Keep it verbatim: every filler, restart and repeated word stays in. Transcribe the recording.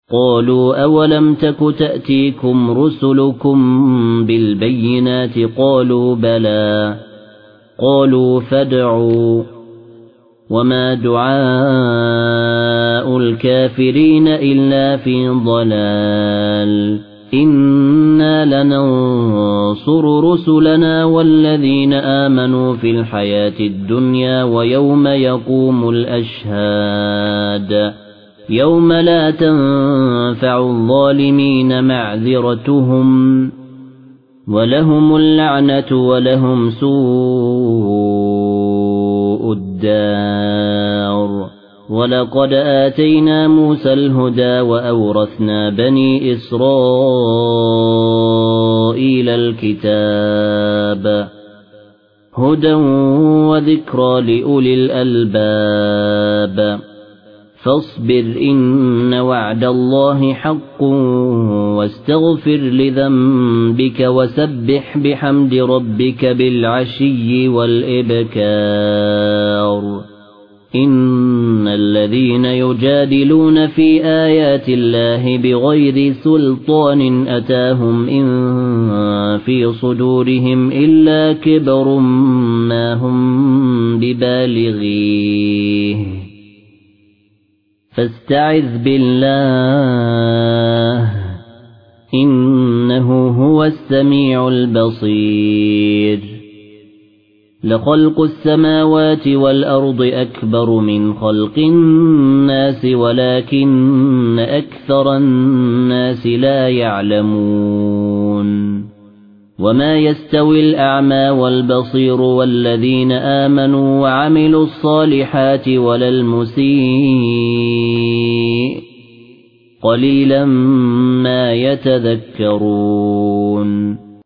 قالوا أولم تك تأتيكم رسلكم بالبينات قالوا بلى قالوا فادعوا وما دعاء الكافرين إلا في ضلال إنا لننصر رسلنا والذين آمنوا في الحياة الدنيا ويوم يقوم الأشهاد يوم لا تنفع الظالمين معذرتهم ولهم اللعنة ولهم سوء الدار ولقد آتينا موسى الهدى وأورثنا بني إسرائيل الكتاب هدى وذكرى لأولي الألباب فاصبر إن وعد الله حق واستغفر لذنبك وسبح بحمد ربك بالعشي والإبكار إن الذين يجادلون في آيات الله بغير سلطان أتاهم إن في صدورهم إلا كبر ما هم ببالغيه فاستعذ بالله إنه هو السميع البصير لخلق السماوات والأرض أكبر من خلق الناس ولكن أكثر الناس لا يعلمون وما يستوي الأعمى والبصير والذين آمنوا وعملوا الصالحات ولا المسيء قليلا ما يتذكرون